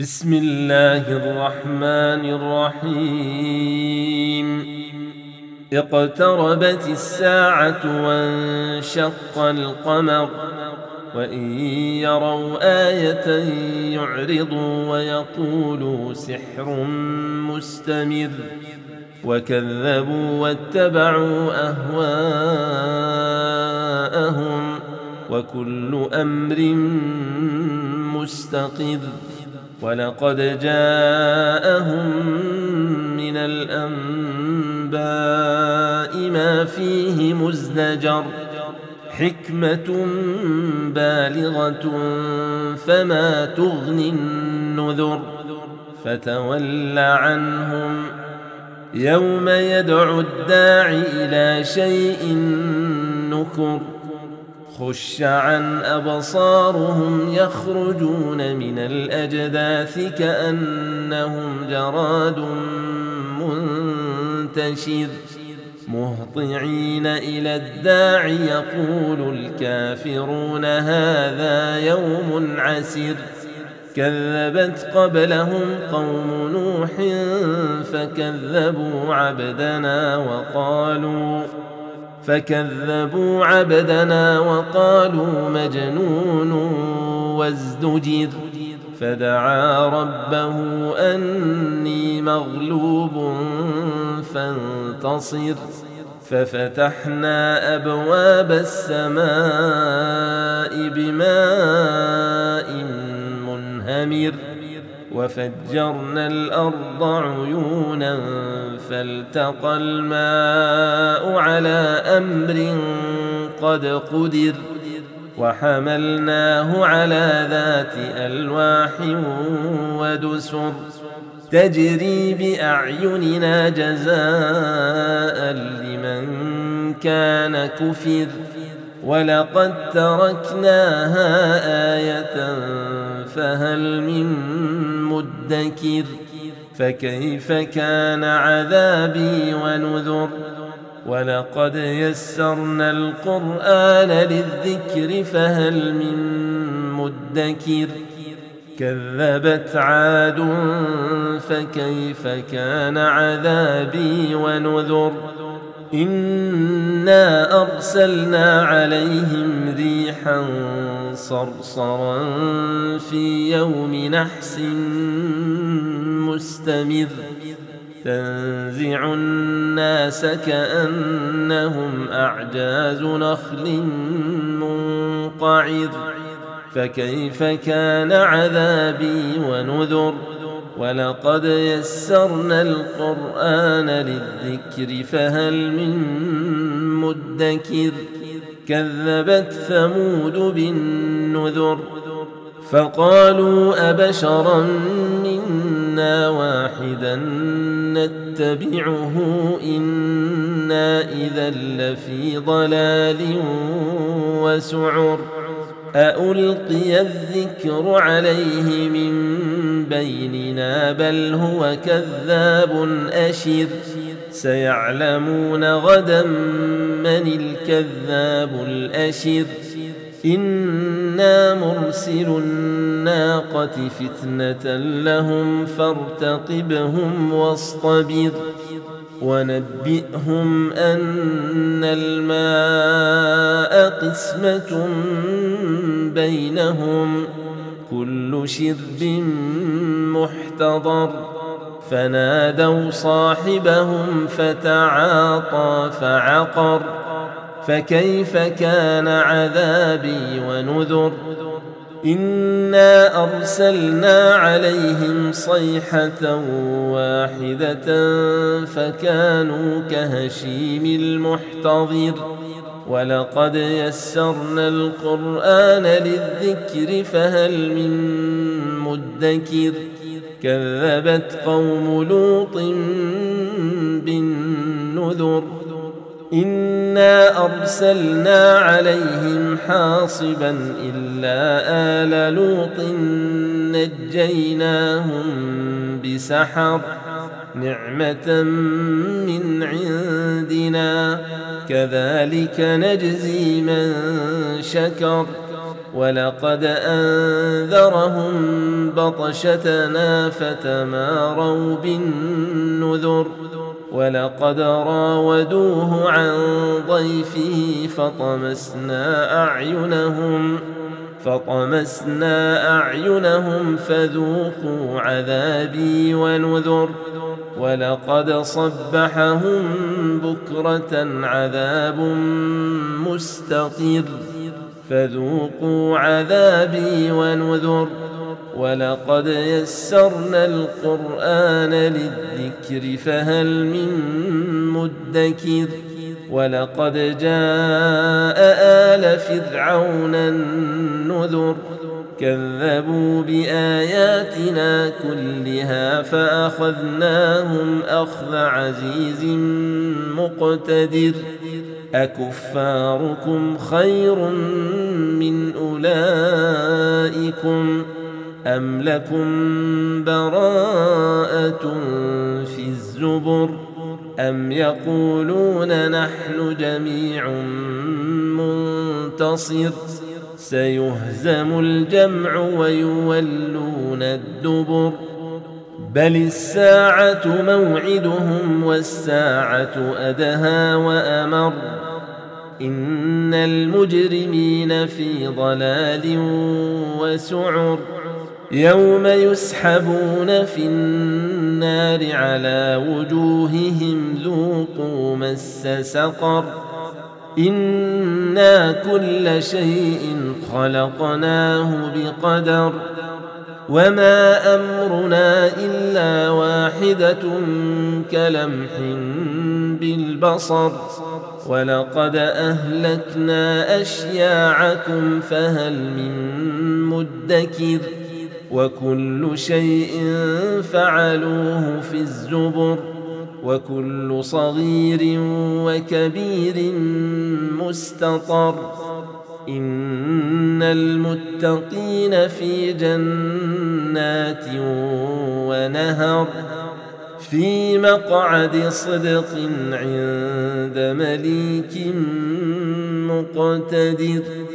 بسم الله الرحمن الرحيم اقتربت الساعة وانشق القمر وإن يروا آية يعرضوا ويقولوا سحر مستمر وكذبوا واتبعوا أهواءهم وكل أمر مستقر ولقد جاءهم من الأنباء ما فيه مزدجر حكمة بالغة فما تغني النذر فتول عنهم يوم يدعو الداعي إلى شيء نكر خش عن أبصارهم يخرجون من الأجداث كأنهم جراد منتشر مهطعين إلى الداعي يقول الكافرون هذا يوم عسر كذبت قبلهم قوم نوح فكذبوا عبدنا وقالوا مجنون وازدجر فدعا ربه أني مغلوب فانتصر ففتحنا أبواب السماء بماء منهمر وفجرنا الأرض عيونا فالتقى الماء على أمر قد قدر وحملناه على ذات ألواح ودسر تجري بأعيننا جزاء لمن كان كفر ولقد تركناها آية فهل من مدكر فكيف كان عذابي ونذر ولقد يسرنا القرآن للذكر فهل من مدكر كذبت عاد فكيف كان عذابي ونذر إنا أرسلنا عليهم ريحا صرصرا في يوم نحس مستمر تنزع الناس كأنهم أعجاز نخل منقعر فكيف كان عذابي ونذر ولقد يسرنا القرآن للذكر فهل من مدكر كذبت ثمود بالنذر فقالوا أبشرا منا واحدا نتبعه إنا إذا لفي ضلال وسعر أألقي الذكر عليه من بيننا بل هو كذاب أشر سيعلمون غدا من الكذاب الأشر إنا مرسل الناقة فتنة لهم فارتقبهم واصطبر ونبئهم أن الماء قسمة بينهم كل شرب محتضر فنادوا صاحبهم فتعاطى فعقر فكيف كان عذابي ونذر إنا أرسلنا عليهم صيحة واحدة فكانوا كهشيم المحتضر ولقد يسرنا القرآن للذكر فهل من مدكر كذبت قوم لوط بالنذر إنا أرسلنا عليهم حاصبا إلا آل لوط نجيناهم بسحر نعمة من عندنا كذلك نجزي من شكر ولقد أنذرهم بطشتنا فتماروا بالنذر ولقد راودوه عن ضيفه فطمسنا أعينهم فذوقوا عذابي ونذر ولقد صبحهم بكرة عذاب مستقر فذوقوا عذابي ونذر ولقد يسرنا القرآن للذكر فهل من مدكر ولقد جاء آل فرعون النذر كذبوا بآياتنا كلها فأخذناهم أخذ عزيز مقتدر أكفاركم خير من أولئكم أم لكم براءة في الزبر أم يقولون نحن جميع منتصر سيهزم الجمع ويولون الدبر بل الساعة موعدهم والساعة أدهى وأمر إن المجرمين في ضلال وسعر يوم يسحبون في النار على وجوههم ذوقوا مس سقر إنا كل شيء خلقناه بقدر وما أمرنا إلا واحدة كلمح بالبصر ولقد أهلكنا أشياعكم فهل من مدكر وكل شيء فعلوه في الزبر وكل صغير وكبير مستطر إن المتقين في جنات ونهر في مقعد صدق عند مليك مقتدر.